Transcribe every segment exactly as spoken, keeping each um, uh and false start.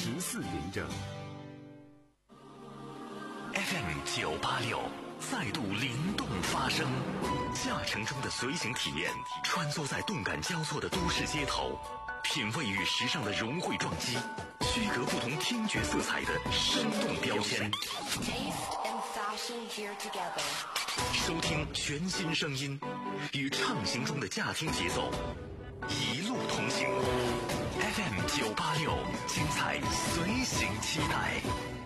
十四云正 F M 九八六再度灵动发声，驾乘中的随行体验，穿梭在动感交错的都市街头，品味与时尚的融汇撞击，区隔不同听觉色彩的生动标签。收听全新声音，与畅行中的驾听节奏，一路同行。F M 九八六，精彩随行期待。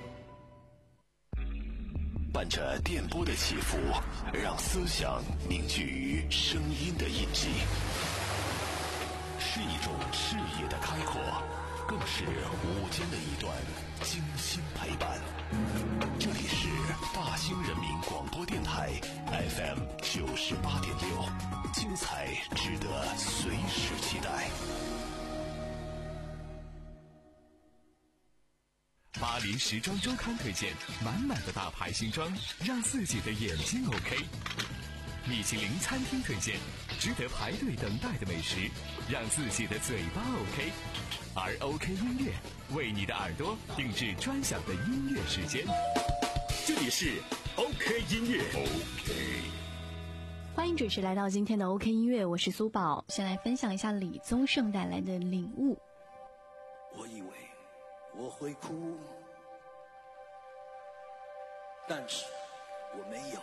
伴着电波的起伏，让思想凝聚于声音的印记，是一种视野的开阔，更是午间的一段精心陪伴。这里是大兴人民广播电台 F M 九十八点六，精彩值得随时期待。 巴黎时装周刊推荐满满的大牌新装，让自己的眼睛 OK。米其林餐厅推荐值得排队等待的美食，让自己的嘴巴 OK。而 OK 音乐为你的耳朵定制专享的音乐时间。这里是 OK 音乐 OK。 欢迎准时来到今天的 OK 音乐，我是苏宝。先来分享一下李宗盛带来的领悟。 我以为我会哭，但是我没有，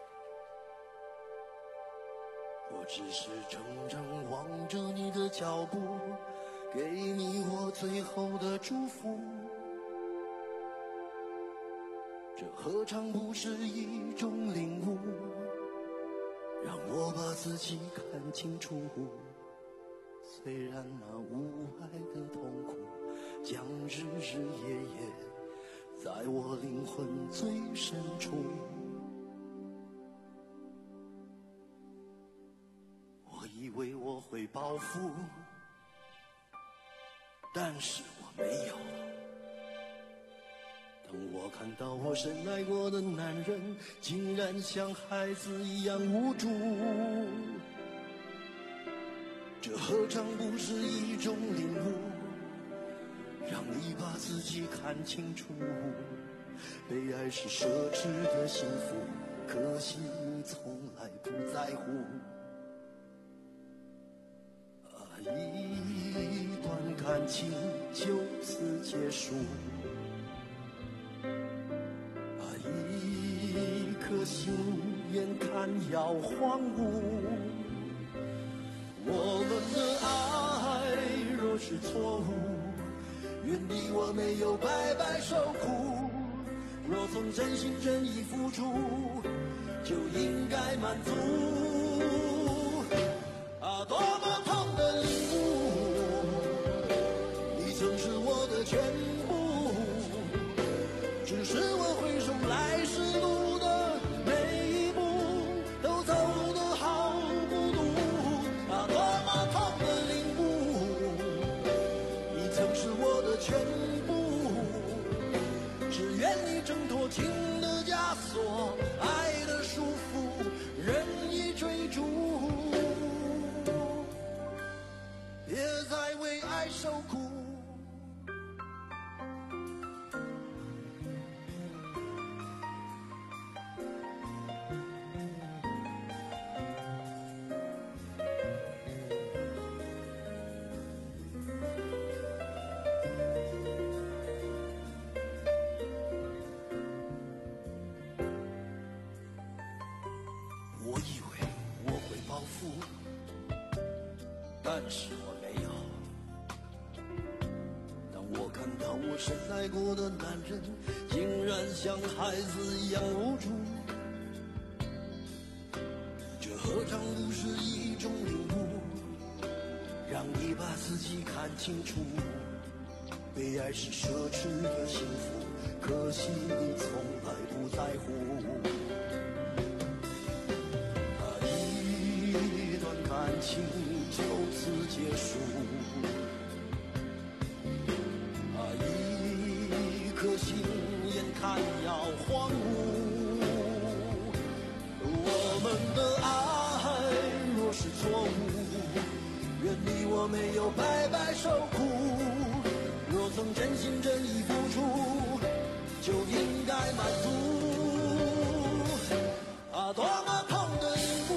我只是怔怔望着你的脚步，给你我最后的祝福。这何尝不是一种领悟，让我把自己看清楚。虽然那无爱的痛苦将日日夜夜在我灵魂最深处，我以为我会报复，但是我没有。当我看到我深爱过的男人竟然像孩子一样无助，这何尝不是一种领悟，让你把自己看清楚。被爱是奢侈的幸福，可惜你从来不在乎。啊，一段感情就此结束，啊，一颗心眼看要荒芜。我们的爱若是错误，愿你我没有白白受苦。若曾真心真意付出，就应该满足。啊，多么痛的领悟，你曾是我的全部，只是我回首来时路的每一步都走得好孤独。啊，多么痛的领悟，你曾是我的全部，只愿你挣脱情的枷锁，爱的束缚，任意追逐，别再为爱受苦。我以为我会报复，但是我没有。当我看到我深爱过的男人竟然像孩子一样无助，这何尝不是一种领悟，让你把自己看清楚。被爱是奢侈的幸福，可惜你从来不在乎。一段感情就此结束，啊，一颗心眼看要荒芜。我们的爱若是错误，愿你我没有白白受苦。若若曾真心真意付出，就应该满足。啊，多么痛的领悟，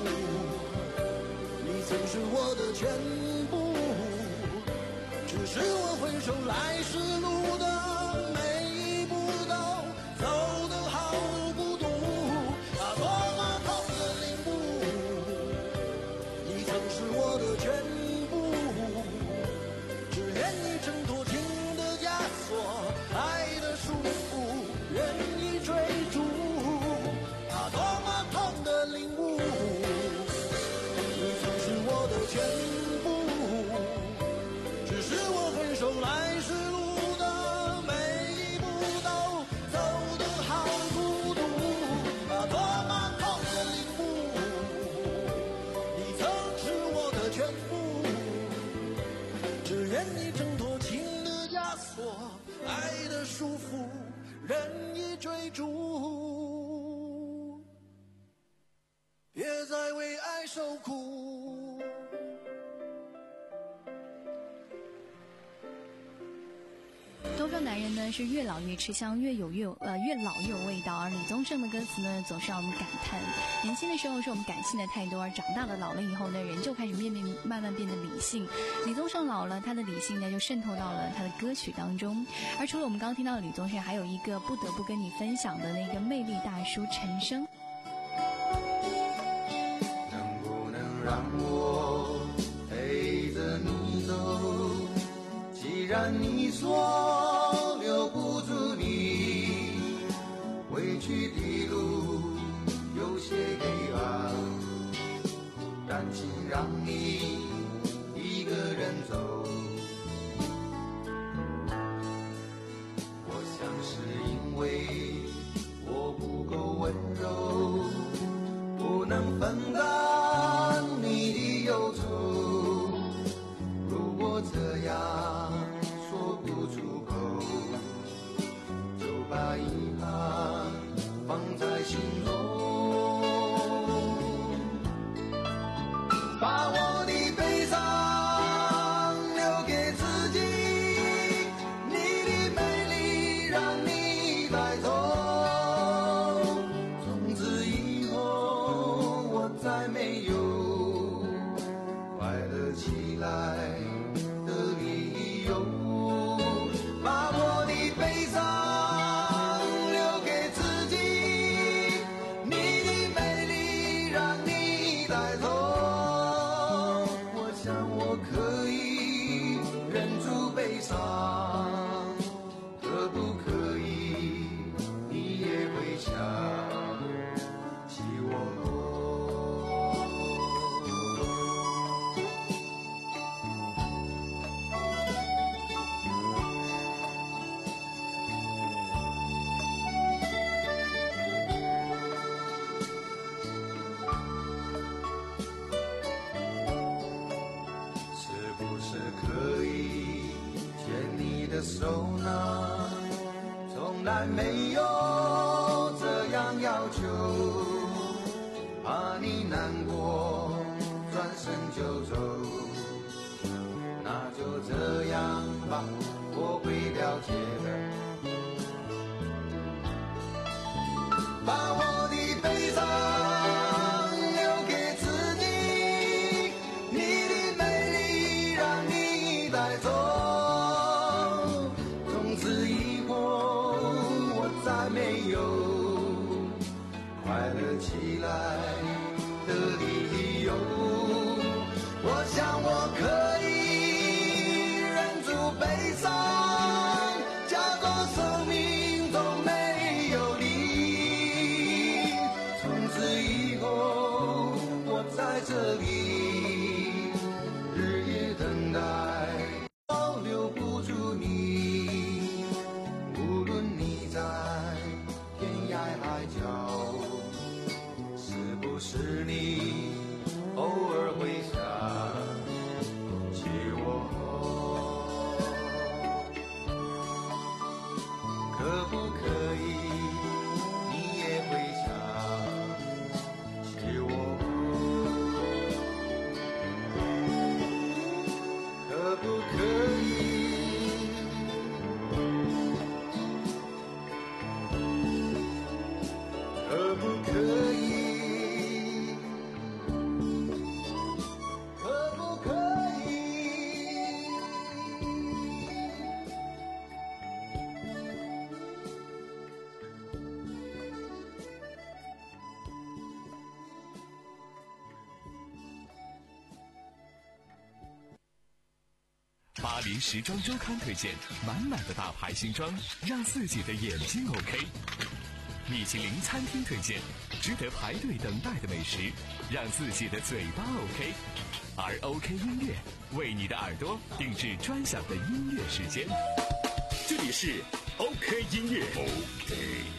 你曾是我的全部，只是我回首来时路的每一步都走得好孤独。啊，多么痛的领悟，你曾是我的全部，只愿你挣脱情的枷锁，爱的束缚，任意追逐。啊，多么痛的领悟，你曾是我的全部，只是我回首来时路的每一步都走得好孤独。啊，多么痛的领悟，你曾是我的全部，只愿你挣脱情的枷锁，爱的束缚，任意追逐。别再为爱受苦。 都说男人呢是越老越吃香，越有越有呃越老越有味道。而李宗盛的歌词呢，总是让我们感叹：年轻的时候是我们感性的太多，而长大了老了以后呢，人就开始面面慢慢变得理性。李宗盛老了，他的理性呢就渗透到了他的歌曲当中。而除了我们刚刚听到的李宗盛，还有一个不得不跟你分享的那个魅力大叔陈升。 能不能让我陪着你走？既然你说留不住你，回去的路有些黑暗，担心让你一个人走。我想是因为我不够温柔，不能分担你的忧愁。如果这样说不出口，就把遗憾放在心中，把我的悲伤留给自己，你的美丽让你带走。从此以后我再没有快乐起来的理由，把我的悲伤留给自己，你的美丽让你带走。我想我可以忍住悲伤，可不可以你也会想起我？是不是可以牵你的手呢？从来没有这样要求，怕你难过转身就走。那就这样吧，我会了解的。把我的悲伤留给自己，你的美丽让你带走。从此以后我再没有快乐起来的理由。我想我可以忍住悲伤，假装生命中没有你。从此以后我在这里日夜等待，留不住你。无论你在天涯海角，是不是你偶尔会想巴黎时装周刊推荐满满的大牌新装，让自己的眼睛 OK。米其林餐厅推荐值得排队等待的美食，让自己的嘴巴 OK。而 OK 音乐为你的耳朵定制专享的音乐时间。这里是 OK 音乐 OK。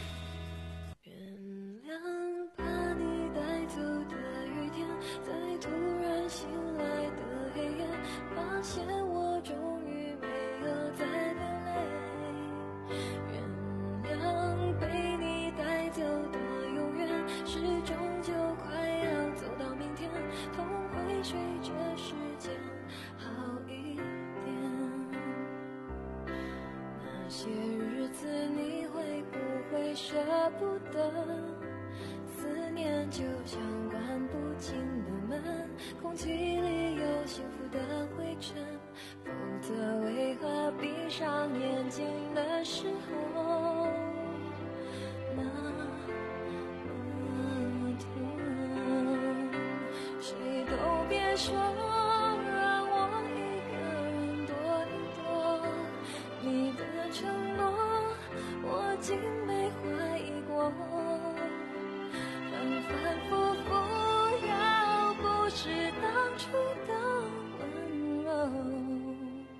原谅把你带走的雨天，在突然醒来的黑夜，发现我终于没有再流泪。原谅被你带走的永远，是终究快要走到明天，风会随着时间好一点。那些日子你会不会舍不得？思念就像关不紧的门，空气里有幸福的灰尘，否则为何闭上眼睛的时候那么痛？谁都别说让我一个人躲一躲，你的承诺我竟没怀疑过，反反复复要不是当初的温柔，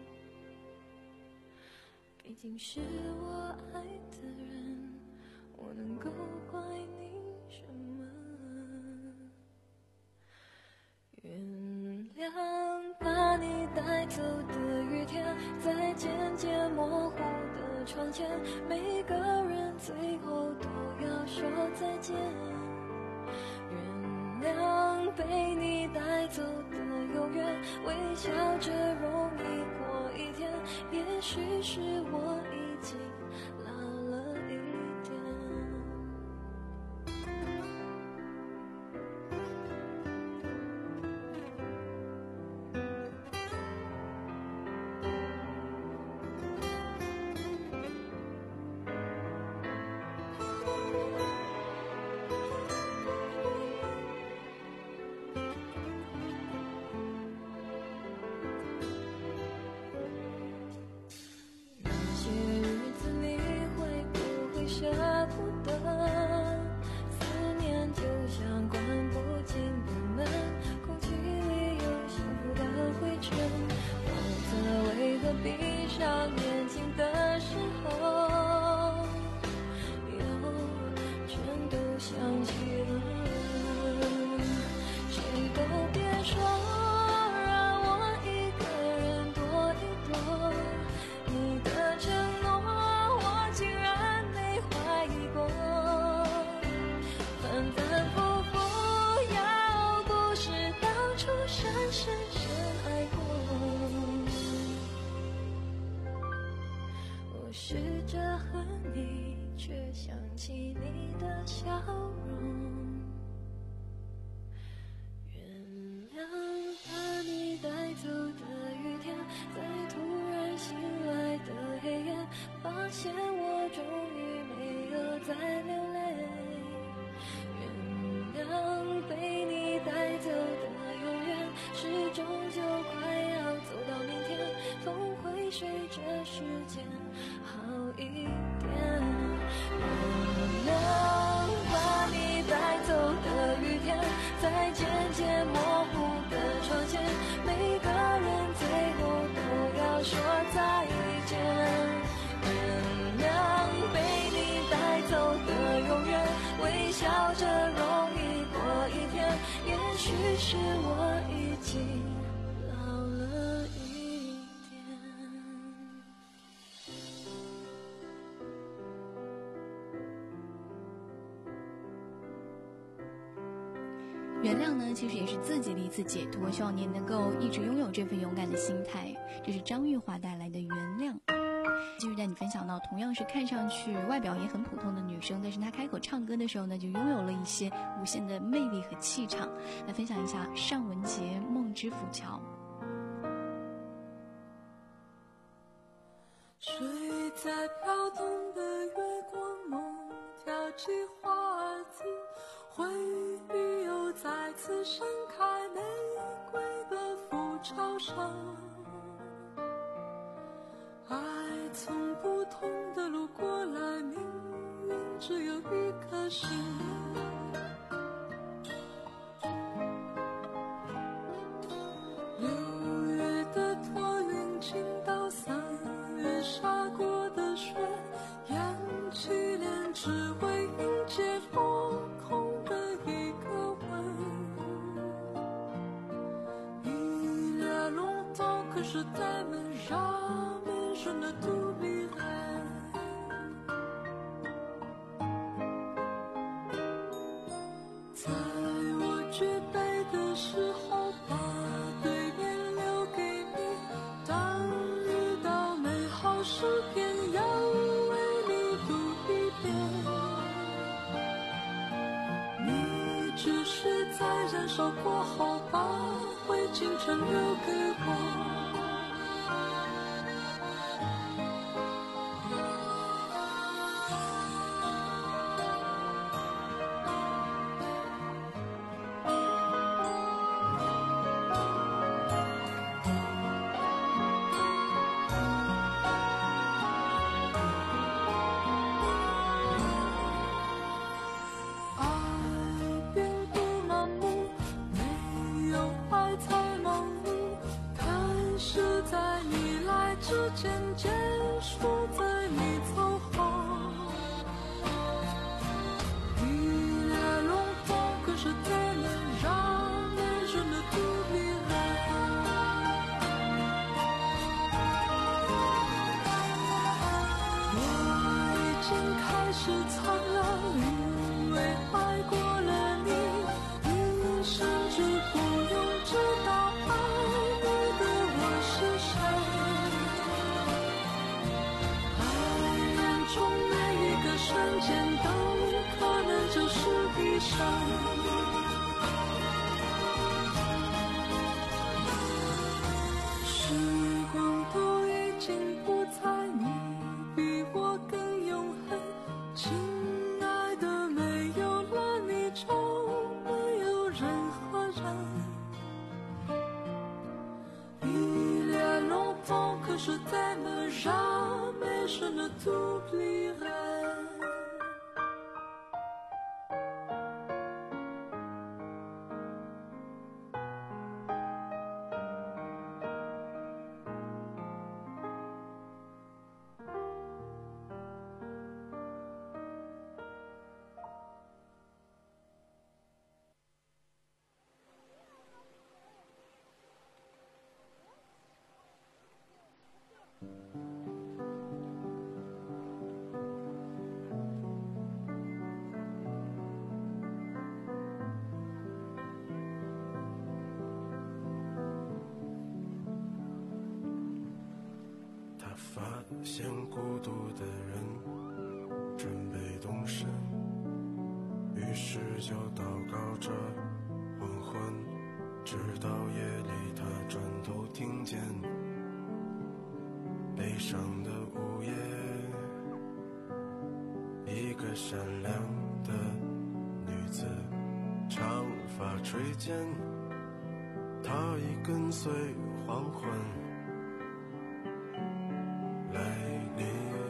毕竟是我爱的人，我能够怪你什么？原谅把你带走的雨天，在渐渐模糊的窗前，每个人最后都要说再见。原谅被你带走的永远，微笑着容易过一天，也许是我已经老了一点。试着和你，却想起你的笑容。原谅把你带走的雨天，在突然醒来的黑夜，发现我终于没有再流泪。原谅被你带走的永远，是终究快要走到明天，风会随着时间好一点。原谅把你带走的雨天，在渐渐模糊的窗前，每个人最后都要说再见。原谅被你带走的永远，微笑着容易过一天，也许是我已经老了一点。 原谅呢，其实也是自己的一次解脱，希望您能够一直拥有这份勇敢的心态。这是张玉华带来的原谅。继续带你分享到，同样是看上去外表也很普通的女生，但是她开口唱歌的时候呢，就拥有了一些无限的魅力和气场。来分享一下尚雯婕《梦之浮桥》。 睡在飘动的月光梦，跳起花籽，回忆又再次盛开，玫瑰的浮桥上， 心。六月的托运进到三月下过的雪，扬起脸只为迎接落空的一个吻。Il y a longtemps que je t'aime, jamais je ne t'oublierai。在我举杯的时候，把对面留给你，当遇到美好诗篇，要为你读一遍。你只是在燃烧过后，把灰烬全留给我。渐结束在你走后。Il y a longtemps que je t'aime, jamais je ne t'oublierai。我已经开始苍老，因为爱过了你，你甚至不用知道爱你的我是谁。从每一个瞬间都可能就是一生。时光都已经不在，你比我更永恒。亲爱的，没有了你就没有任何人。Il y a longtemps que je t'aime, jamais je ne t'oublierai。 发现孤独的人准备动身，于是就祷告着黄昏，直到夜里他转头听见悲伤的午夜，一个善良的女子，长发垂肩，她已跟随黄昏来临，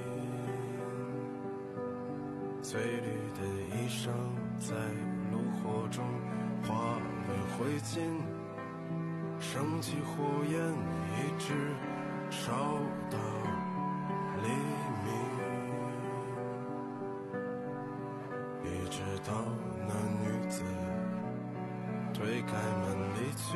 翠绿的衣裳在炉火中化为灰烬，升起火焰一直烧到黎明，一直到那女子推开门离去，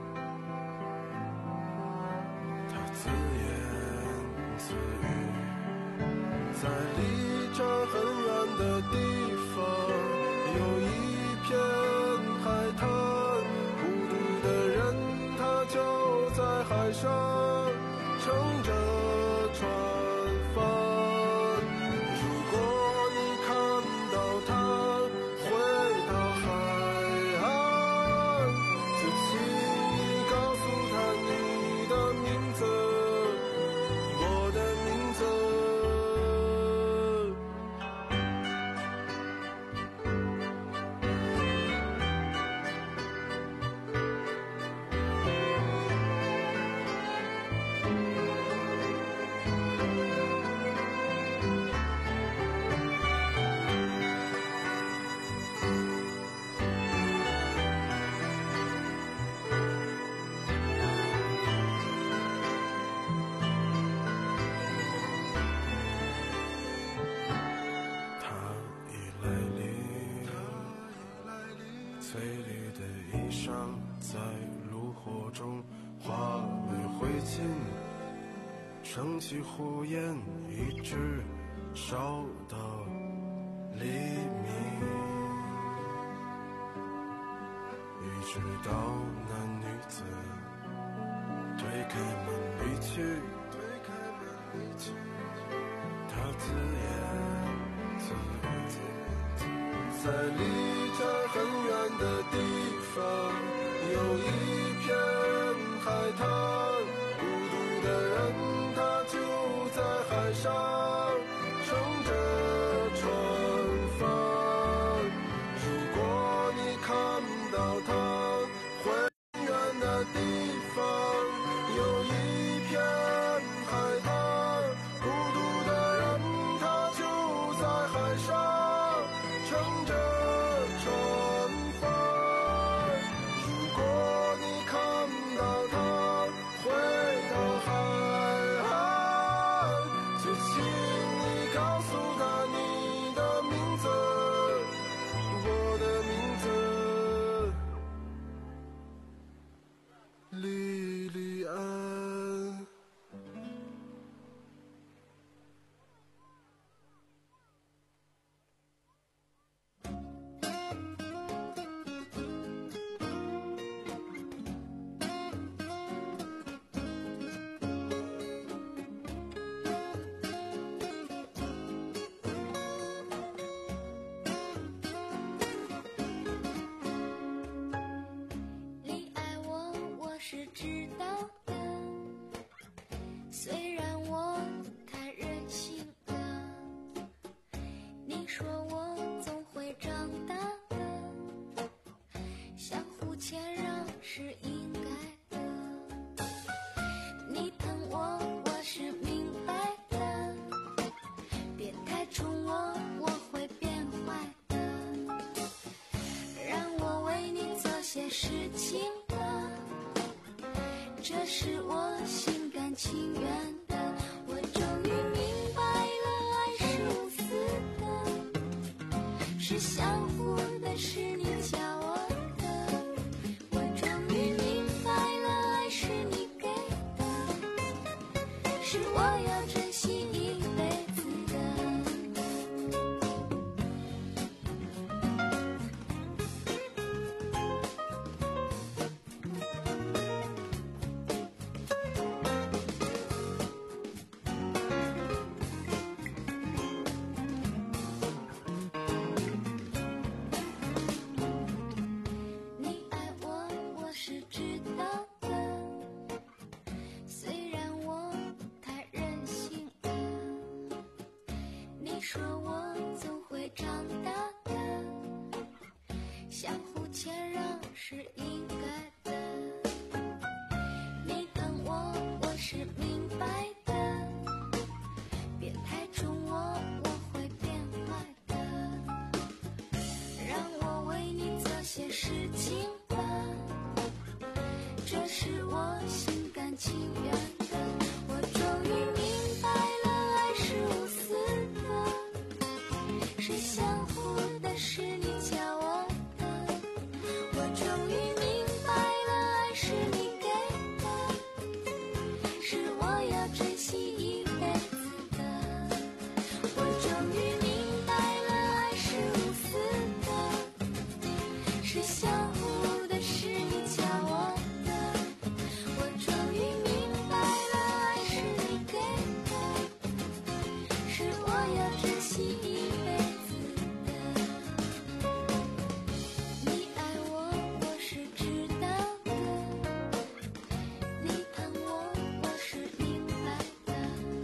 她自言自语，在离这儿很远的地方有一片海滩，孤独的人他就在海上乘着船帆，如果你看到他回到海岸，就请你告诉他你的名字，我的名字。 升起火焰，一直烧到黎明，一直到那女子推开门离去，推开门离去，她自言自语，在离这很远的地方有一片海滩，孤独的人他就在海上乘着船帆，如果你看到他很远的地方有一片海滩，孤独的人他就在海上乘着船帆，如果你看到他回到海岸，就请你告诉他你的名字，我的名字莉莉安。 你爱我，我是知道的，虽然我太任性了。你说我总会长大的，相互谦让是应该的。你疼我，我是明白的，别太宠我，我会变坏的。让我为你做些事情吧，这是我心甘情愿的。我终于明白了，爱是无私的，是相互的，是你教我的。我终于明白了，爱是你给的，是我要珍惜一辈子的。你爱我，我是知道的，虽然我太任性了。你说我总会长大的，相互谦让是应该的。你疼我，我是明白的，别太宠我，我会变坏的。让我为你做些事情吧，这是我心甘情愿的。我终于明白了，爱是无私的，是相互的，是你教我的。我终于明白了，爱是你给的，是我要珍惜一辈子的。我终于明白了，爱是无私的，是相互的，是你教我的。我终于明白了，爱是你给的，是我要珍惜一辈子的。你爱我，我是知道的，你疼我，我是明白的。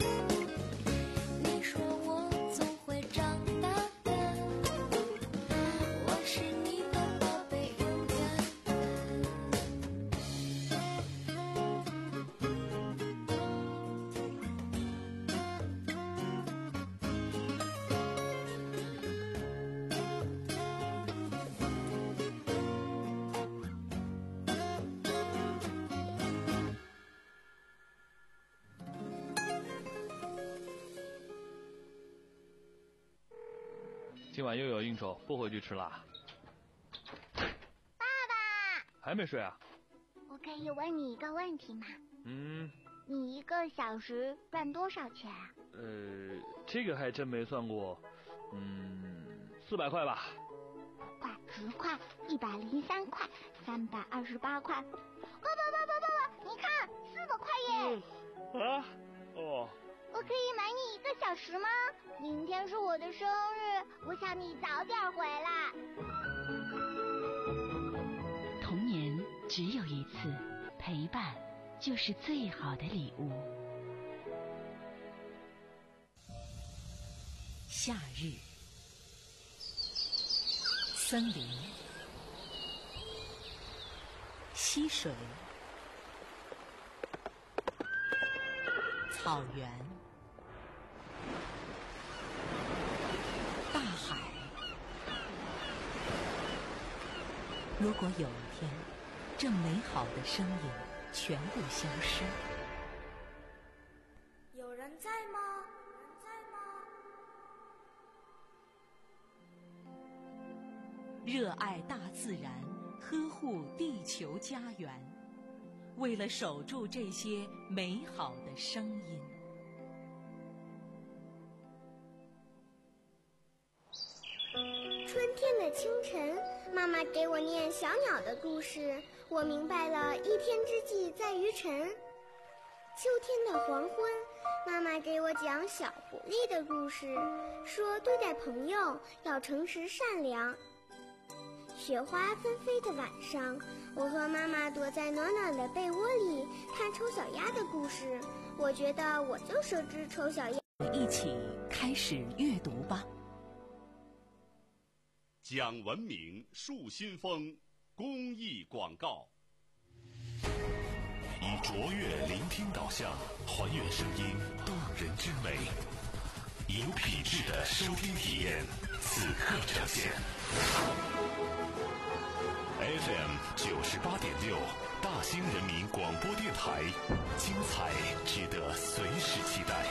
你说我总会长大的，我是你的宝贝，永远今晚又有应酬，不回去吃啦。 爸爸， 还没睡啊？ 我可以问你一个问题吗？ 嗯， 你一个小时赚多少钱啊？ 呃，这个还真没算过，嗯，四百块吧。 块、十块、一百零三块、三百二十八块。爸爸爸爸爸爸，你看，四百块耶！ 嗯、啊，哦。 我可以买你一个小时吗？明天是我的生日，我想你早点回来。 童年只有一次，陪伴就是最好的礼物。夏日，森林，溪水，草原，大海。如果有一天，这美好的声音全部消失， 有人在吗？人在吗？ 热爱大自然，呵护地球家园，为了守住这些美好的声音。 春天的清晨，妈妈给我念小鸟的故事，我明白了一天之计在于晨。秋天的黄昏，妈妈给我讲小狐狸的故事，说对待朋友要诚实善良。雪花纷飞的晚上，我和妈妈躲在暖暖的被窝里看丑小鸭的故事，我觉得我就是只丑小鸭。 一起开始阅读吧。 讲文明树新风公益广告，以卓越聆听导向还原声音动人之美，有品质的收听体验此刻呈现。F M 九十八点六，大兴人民广播电台，精彩值得随时期待。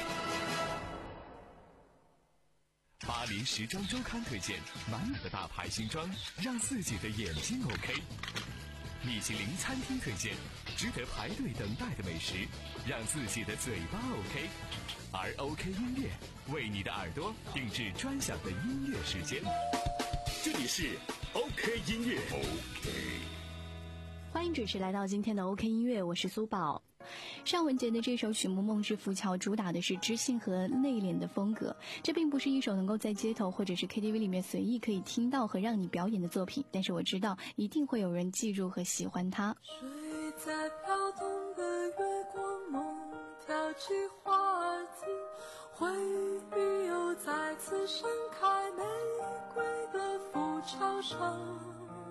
巴黎时装周刊推荐满满的大牌新装，让自己的眼睛 OK。米其林餐厅推荐值得排队等待的美食，让自己的嘴巴 OK。而 OK 音乐为你的耳朵定制专享的音乐时间。这里是 OK 音乐 OK。 欢迎准时来到今天的 OK 音乐，我是苏宝。尚雯婕的这首曲目《梦之浮桥》主打的是知性和内敛的风格，这并不是一首能够在街头或者是 K T V 里面随意可以听到和让你表演的作品，但是我知道一定会有人记住和喜欢它。 睡在飘动的月光，梦跳起花儿子，回忆又再次盛开，玫瑰的浮桥上，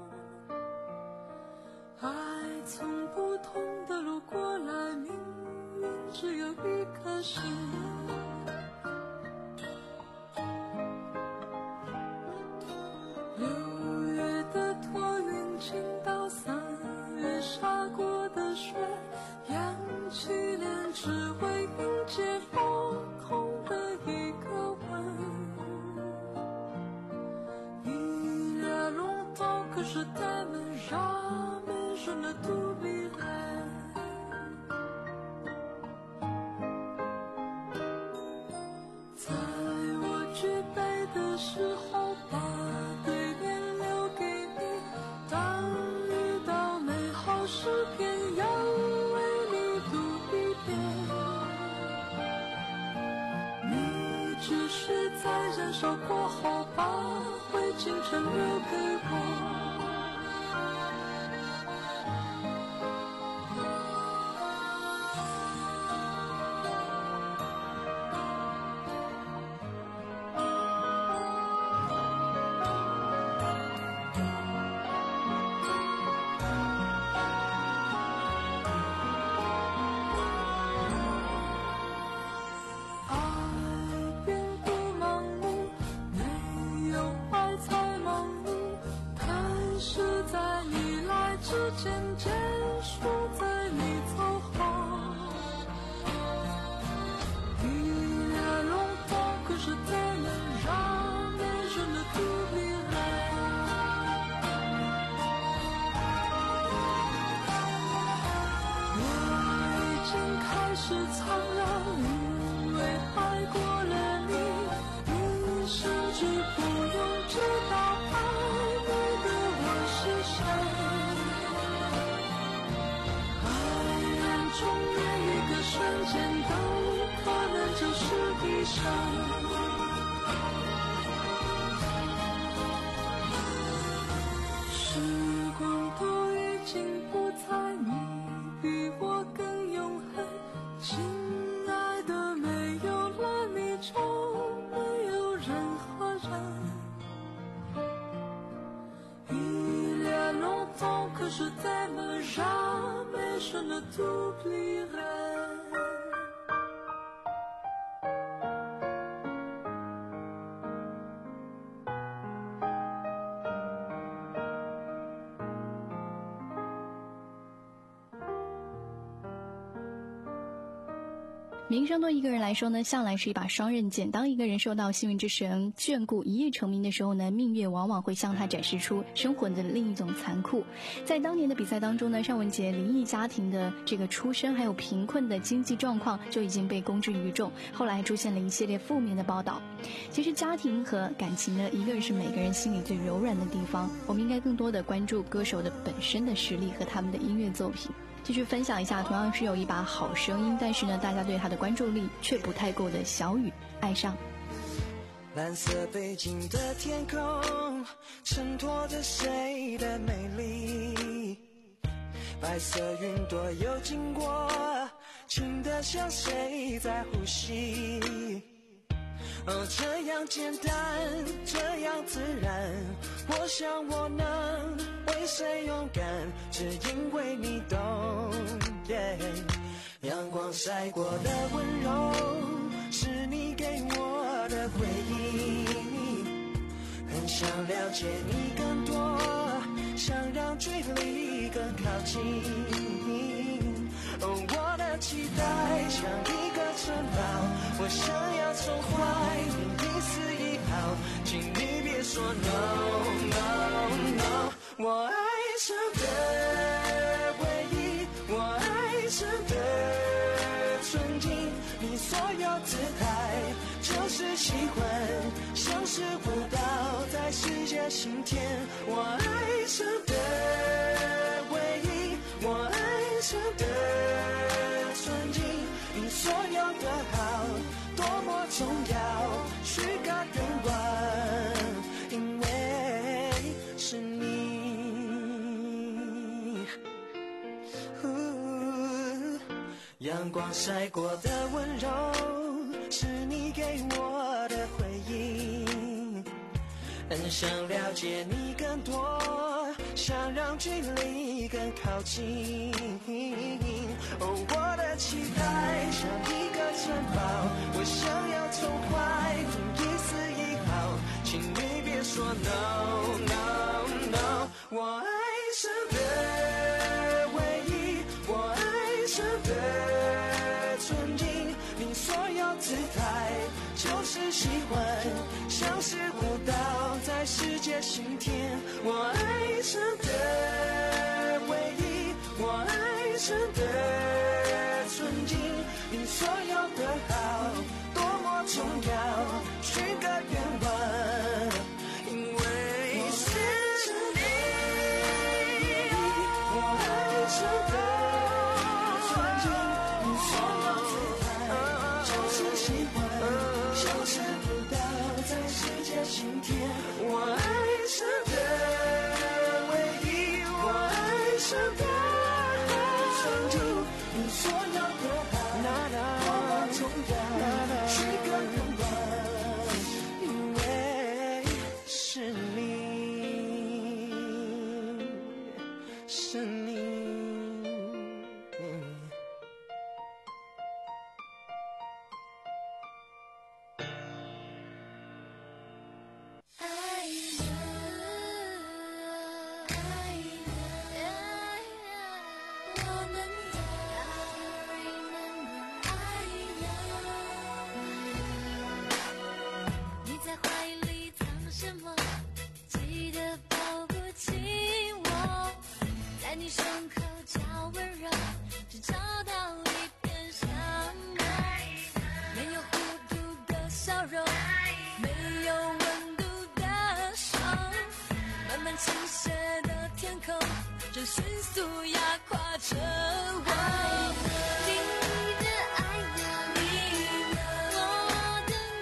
爱从不同的路过来，命运只有一颗心。六月的托云倾倒，三月下过的雪，扬起脸只为迎接落空的一个吻。Il y a longtemps que je t'aime, jamais je ne t'oublierai。在我举杯的时候，把对联留给你，当遇到美好诗篇，要为你读一遍。你只是在燃烧过后，把灰烬全留给我。爱并不盲目，没有爱才盲目，太时光都已经不在，你比我更永恒，亲爱的，没有了你就没有任何人。Il y a longtemps que je t'aime, jamais je ne t'oublierai. 名声对一个人来说呢，向来是一把双刃剑。当一个人受到幸运之神眷顾，一夜成名的时候呢，命运往往会向他展示出生活的另一种残酷。在当年的比赛当中呢，尚雯婕离异家庭的这个出身，还有贫困的经济状况就已经被公之于众，后来出现了一系列负面的报道。其实家庭和感情呢，一个是每个人心里最柔软的地方，我们应该更多的关注歌手的本身的实力和他们的音乐作品。继续分享一下，同样是有一把好声音，但是呢，大家对他的关注力却不太够的小雨，爱上。 蓝色背景的天空，衬托着谁的美丽？白色云朵又经过，轻得像谁在呼吸？哦，这样简单，这样自然，我想我能为谁勇敢，只因为你懂。Yeah, 阳光晒过的温柔，是你给我的回忆。很想了解你更多，想让距离更靠近。哦，我的期待像一个城堡，我想要宠坏你一丝一毫，请你别说 no no no。 我爱上的回忆，我爱上的纯净，你所有姿态就是喜欢，像是舞蹈在世界心田。我爱上的回忆，我爱上的纯净，你所有的好多么重要，许个愿望，因为是你。阳光晒过的温柔，是你给我的回应。很想了解你更多，想让距离更靠近。哦，我的期待像一个城堡，我想要宠坏你一丝一毫，请你别说 no no no。 我爱上的回忆，我爱上的纯净，你所有姿态就是喜欢，像是舞蹈在世界心田。我爱上的回忆，我爱上的纯净，你所有的好多么重要，许个愿望，因为是你。我爱上的纯净，你所有姿态就是喜欢，像是舞蹈在世界心田。我爱上的回忆，我爱上的纯净，你所有的好多么重要，许个愿望，因为是你，是你。 倾斜的天空正迅速压垮着我。你的爱呢？你呢？我的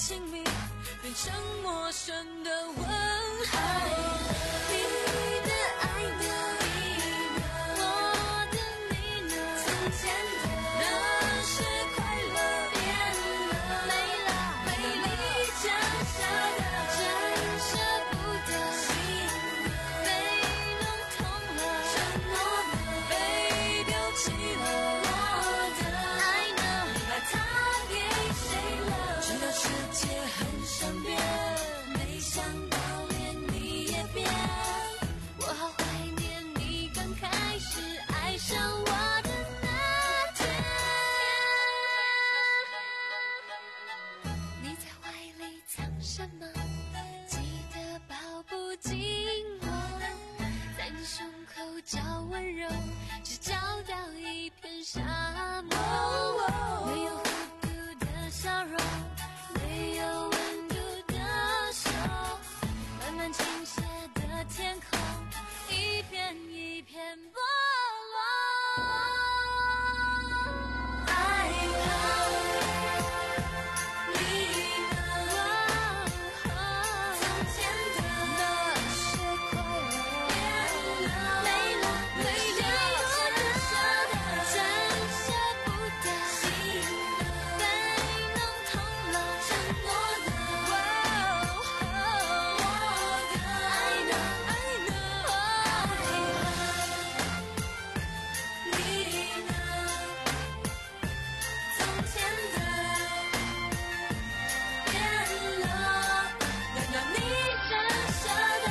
亲密变成陌生的吻。爱你的爱的你呢，我的你呢，从前的那是快乐变了，没了美丽假设的，真舍不得心被弄痛了，承诺被丢弃了，我的爱呢，你把它给谁了？知道世界很善变，没想到连你也变，我好怀念你刚开始爱上我的那天。你在怀里藏什么？记得抱不紧我，在你胸口找温柔，只找到一片沙漠。没有弧度的笑容，没有温度的手，慢慢倾斜的天空，一片一片剥落。爱了你呢，从前的那些快乐变了，没了美丽假设的，真舍不得心被弄痛了，承诺的，我的爱呢，爱呢，你呢，从前的变了，难道你真舍得？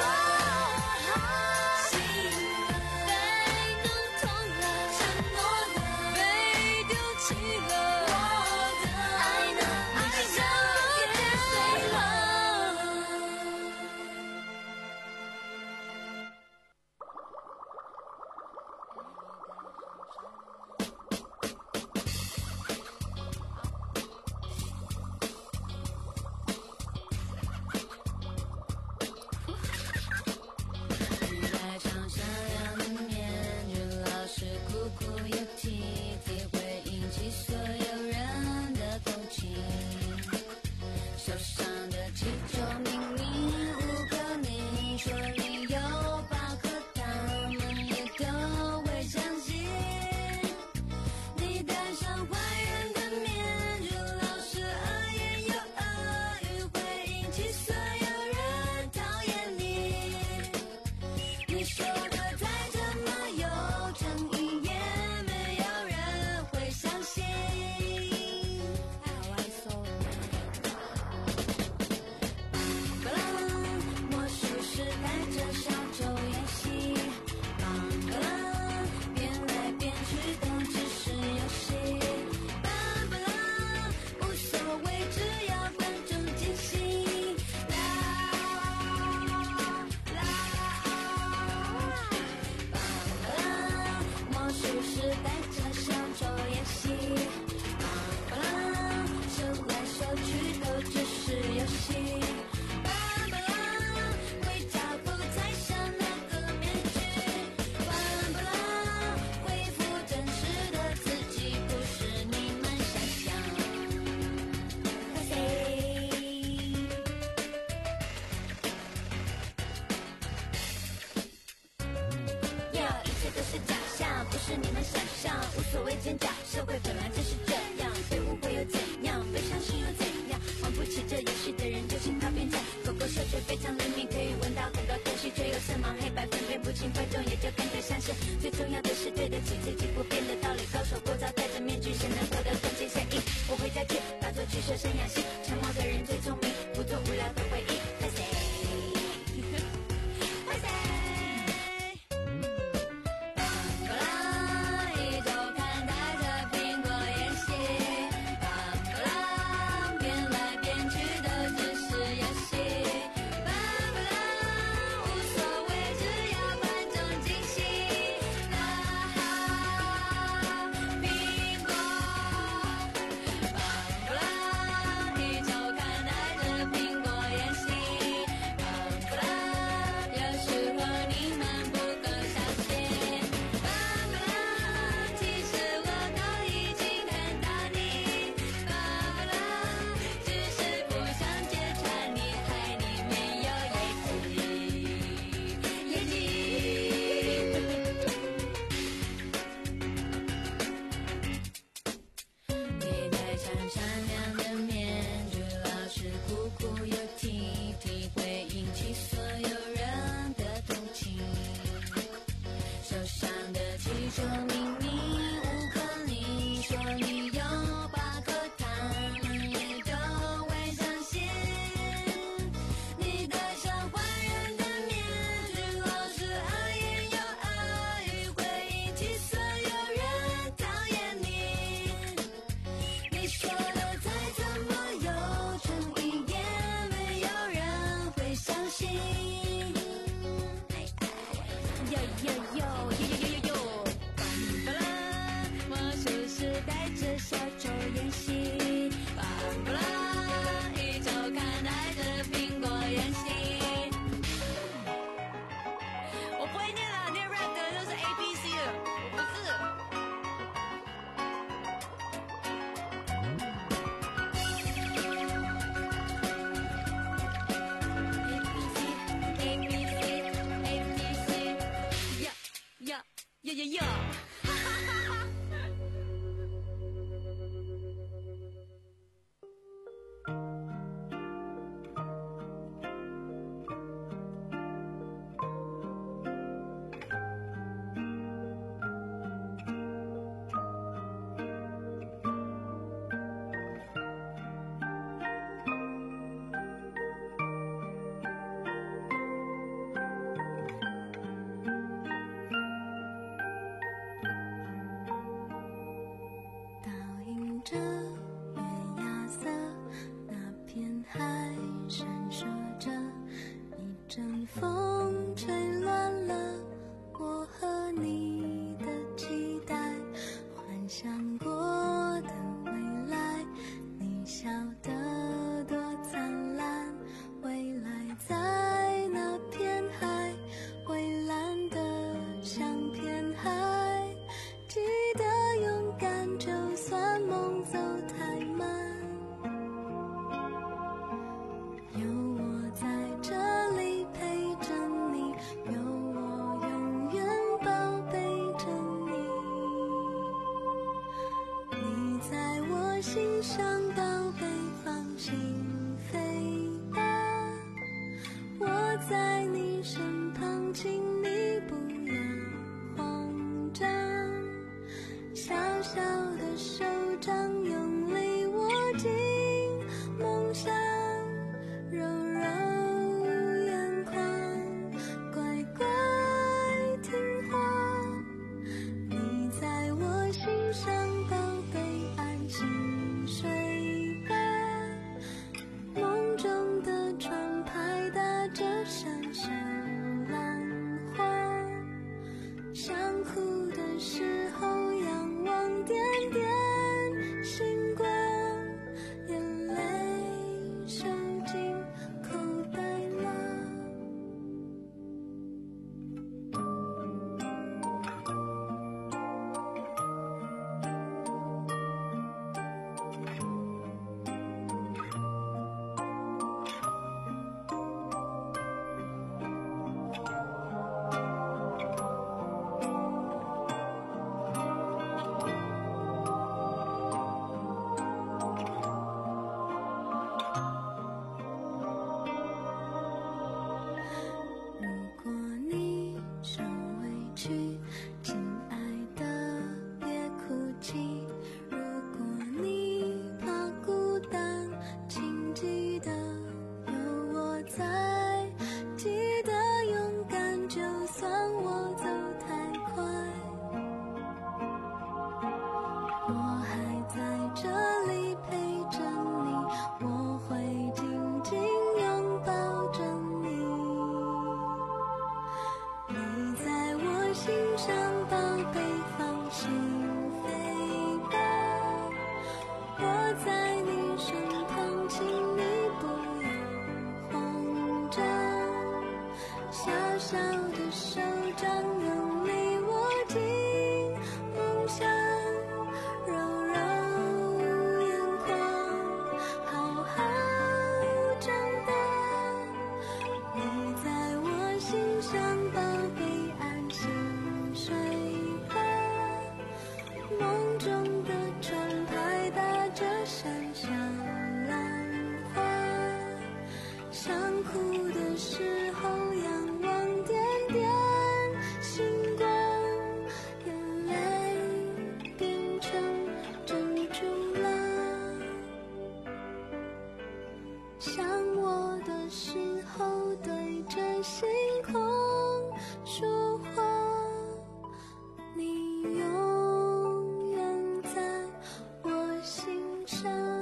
心被弄痛了，承诺的被丢弃了，我的爱呢，爱呢，给谁了？你在场上亮的面具，老是酷酷又体贴，会引起所有人的同情。手上的气球明明无可你说理由吧，可他们也都会相信。你戴上坏人的面具，老是恶言又恶语，会引起所有人讨厌你。你说的再怎么有诚意，也没有人会相信。巴拉魔术师带着小丑演戏，巴拉变来变去都只是游戏，巴拉无所谓，只要观众尽兴。啦啦，巴拉魔术师带着小丑演戏，巴拉手来手去都只是游戏。巴巴拉会照顾才上那个面具，巴巴拉恢复真实的自己，不是你们想象。可惜，呀，一切都是假象，不是你们想象，无所谓真假，社会本来就是这样，被误会又怎样，被相信又怎样？玩不起这游戏的人就请他变菜，狗狗嗅觉非常灵敏，可以闻到很多东西，却又色盲黑白分辨不清，观众也就跟着相信。最重要的是对得起自己不变的道理，高手过招戴着面具，谁能活得更尽善意？我会再去打坐去设身养性，沉默的人最聪明，不做无聊的回忆。拍谁？拍谁？巴拉一周看带着苹果演戏，巴拉变来变去都只是游戏，巴拉无所谓，只要观众尽兴。啦哈，苹果，巴拉一阵风吹乱了我和你的期待，幻想过的未来，你笑得多灿烂。未来在那片海，蔚蓝的像片海，记得勇敢，就算梦走太慢。有我在这里陪着你，有我永远宝贝着你。你在我心上，宝贝，放心飞吧。我在你身旁，请你不要慌张。小小的手掌用力握紧梦想，揉揉眼眶，乖乖听话。你在我心上，宝贝，安心睡吧。梦中的船拍打着闪闪浪花，想哭的时候仰望点点星光，眼泪收进口袋了。如果你受委屈，亲爱的别哭泣。如果你怕孤单，请记得有我在，记得勇敢，就算我走太快。我还在这里陪着你，我会紧紧拥抱着你。你在我心上，宝贝，放心飞吧。我在你身旁，请你不要慌张。小小的手掌用力握紧梦想，揉揉眼眶，好好长大。你在我心上，宝贝，安心睡吧。梦中的船拍打着闪闪浪花，想哭的时候仰望点点星光，眼泪变成珍珠了。想我的时候对着星空说话，你永远在我心上。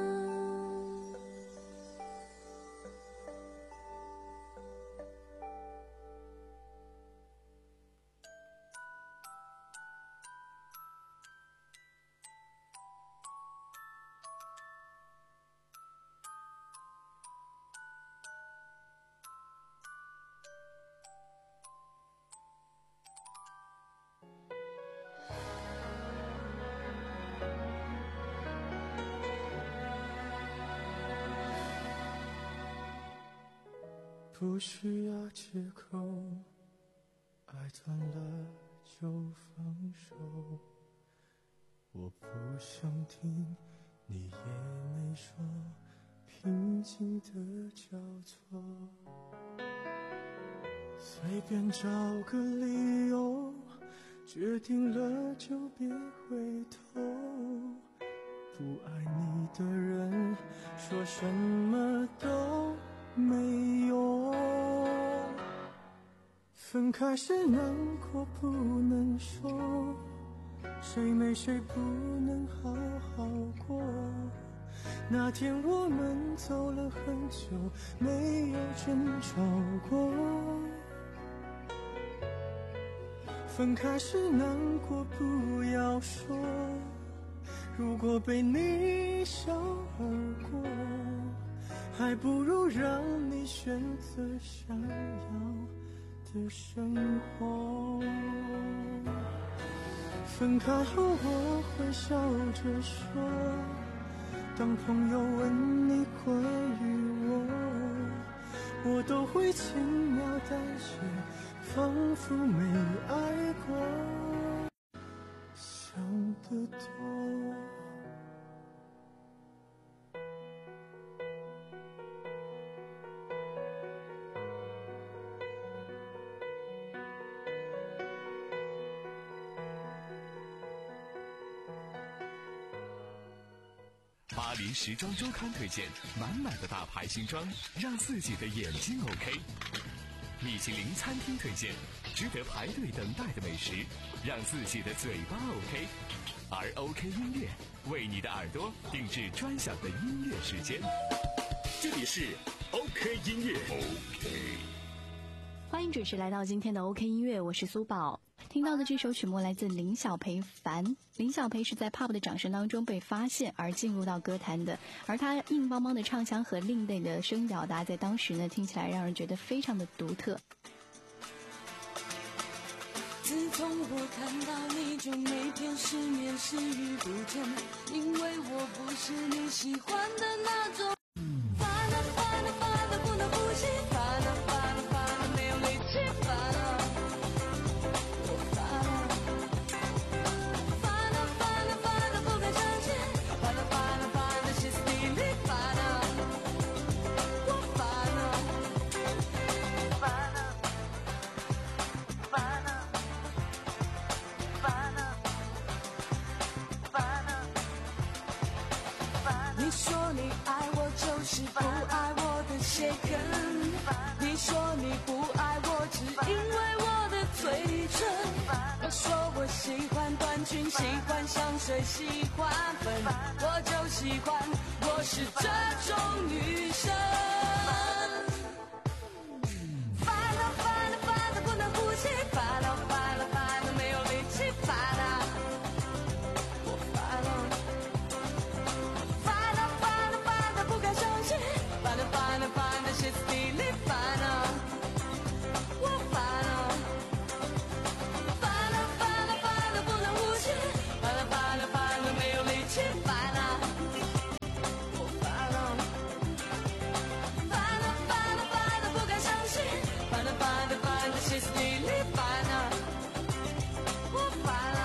不需要借口，爱断了就放手。我不想听，你也没说，平静的交错。随便找个理由，决定了就别回头。不爱你的人，说什么都没用。分开时难过不能说，谁没谁不能好好过。那天我们走了很久，没有争吵过。 分开时难过不要说，如果被你笑而过，还不如让你选择想要的生活。分开后我会笑着说，当朋友问你关于我，我都会轻描淡写，仿佛没爱过。想得多。 巴黎时装周刊推荐满满的大牌新装，让自己的眼睛 OK。米其林餐厅推荐值得排队等待的美食，让自己的嘴巴 OK。而 OK 音乐为你的耳朵定制专享的音乐时间。这里是 OK 音乐 OK。 欢迎准时来到今天的 OK 音乐，我是苏宝。听到的这首曲目来自林小培《烦》。林小培是在 pub 的掌声当中被发现而进入到歌坛的，而他硬邦邦的唱腔和另类的声音表达在当时呢听起来让人觉得非常的独特。 自从我看到你就每天失眠失语不见，因为我不是你喜欢的那种。烦啊烦啊烦啊不能呼吸，烦啊烦啊烦啊没有力气，烦啊我烦啊烦啊烦啊烦啊不敢相信，烦啊烦啊烦啊歇斯底里，烦啊我烦啊烦啊烦啊你说你爱我就是不爱我的血根，你说你不爱我只因为我的嘴唇，我说我喜欢短裙，喜欢香水，喜欢粉，我就喜欢，我是这种女生。烦啊烦啊烦啊不能呼吸，烦啊烦啊烦啊没有力气，烦啊我烦啊烦啊烦啊烦啊不敢相信，烦啊烦啊烦啊歇斯底里，烦啊我烦啊烦啊烦啊烦啊不能呼吸，烦啊烦啊烦啊没有力气，烦啊我烦啊烦啊烦啊烦啊不敢相信，烦啊烦啊烦啊歇斯底里，烦啊我烦啊。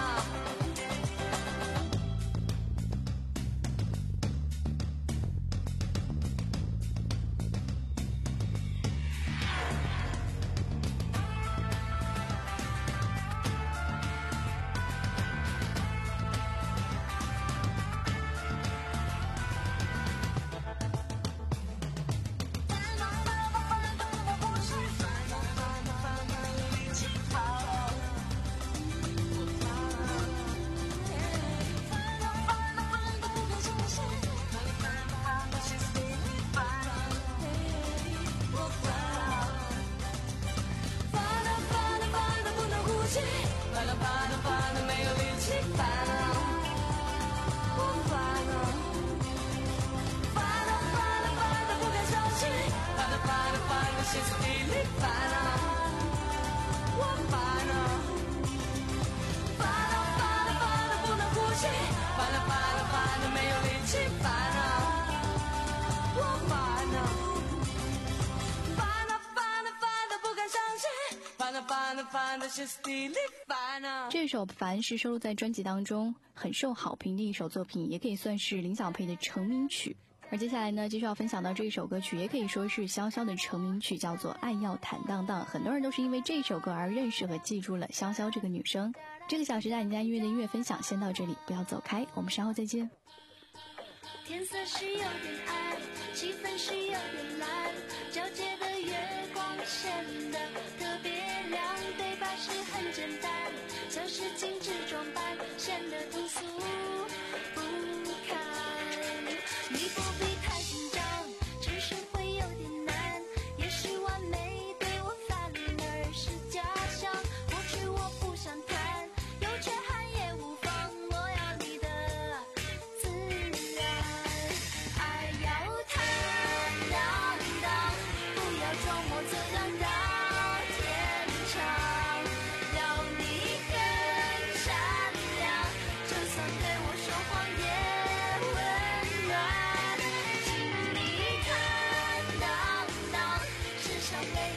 这首《烦》是收录在专辑当中很受好评的一首作品，也可以算是林小培的成名曲。而接下来呢，继续要分享到这一首歌曲，也可以说是潇潇的成名曲，叫做《爱要坦荡荡》。很多人都是因为这首歌而认识和记住了潇潇这个女生。这个小时带你家音乐的音乐分享先到这里，不要走开，我们稍后再见。 天色是有点暗，气氛是有点蓝，皎洁的月光显得特别亮，对白是很简单，像是精致装扮，显得通俗不堪。你不必太紧张，只是会有点难，也许完美对我反而是假象，或许我不想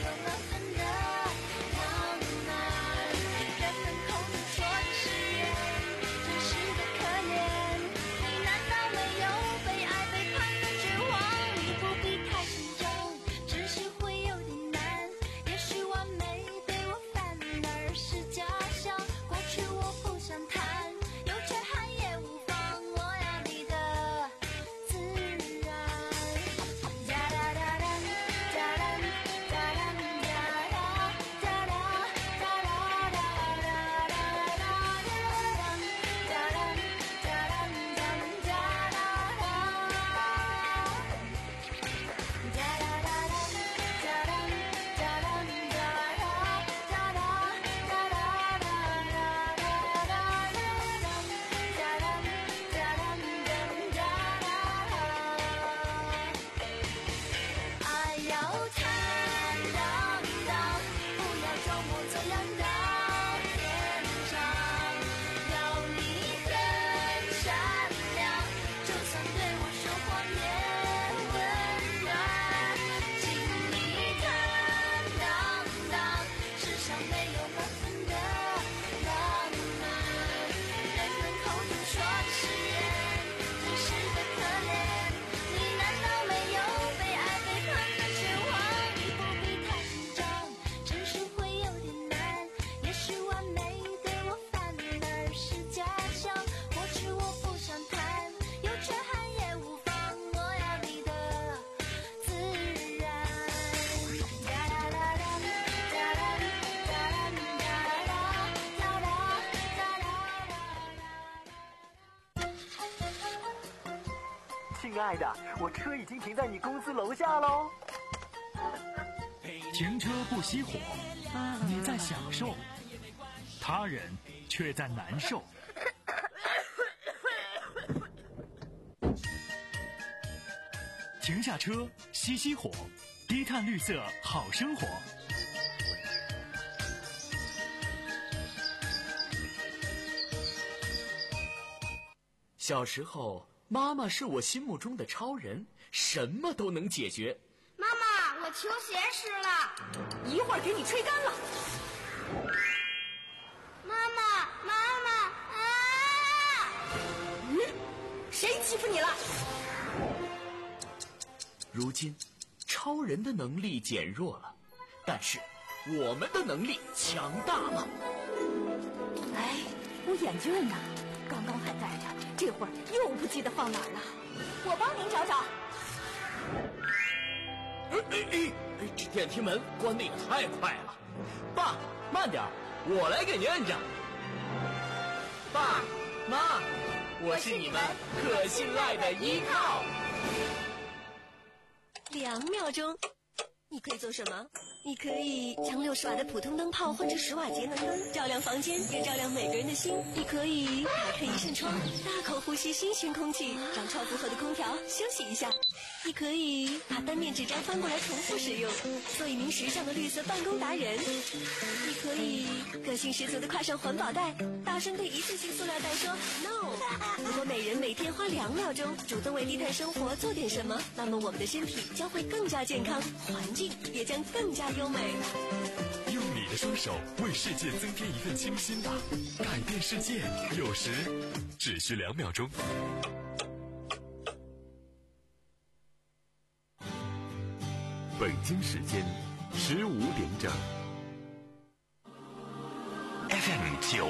有满分的浪漫。人们口中说的誓言，真实的可怜。你难道没有被爱背叛的绝望？你不必太慎重，只是会有点难。也许完美对我反而是假象，过去我不想谈，有缺憾也无妨，我要你的自然。哒哒哒哒哒哒哒哒哒哒哒哒哒哒哒哒哒爱要坦荡荡，不要装模作样到天长。要你很善良，就算对我说谎也温暖。请你坦荡荡，世上没有满分的浪漫。人们口中说的誓言，真实的可怜。你难道没有被爱背叛的绝望？你不必太紧张，只是会有点难。也许完美对我反而是假象，过去我不想谈，有缺憾也无妨，我要你的自然。哒哒哒哒哒哒哒哒哒哒亲爱的，我车已经停在你公司楼下喽。 停车不熄火，你在享受，他人却在难受。停下车，熄熄火，低碳绿色好生活。 小时候，妈妈是我心目中的超人，什么都能解决。 妈妈，我球鞋湿了， 一会儿给你吹干了。 妈妈，妈妈啊！ 嗯，谁欺负你了？ 如今，超人的能力减弱了，但是我们的能力强大了。 哎，我眼镜呢？刚刚还戴着，这会儿又不记得放哪儿了。我帮您找找。 哎哎哎！这电梯门关得也太快了。爸，慢点，我来给您摁着。爸妈，我是你们可信赖的依靠。 两秒钟，你可以做什么？你可以将六十瓦的普通灯泡换成十瓦节能灯，照亮房间，也照亮每个人的心。你可以打开一扇窗，大口呼吸新鲜空气，让超负荷的空调休息一下。你可以把单面纸张翻过来重复使用，做一名时尚的绿色办公达人。你可以个性十足的挎上环保袋，大声对一次性塑料袋说 no。如果每人每天花两秒钟主动为低碳生活做点什么，那么我们的身体将会更加健康，环境也将更加优美。 用你的双手为世界增添一份清新吧，改变世界有时只需两秒钟。北京时间十五点整。 F M 九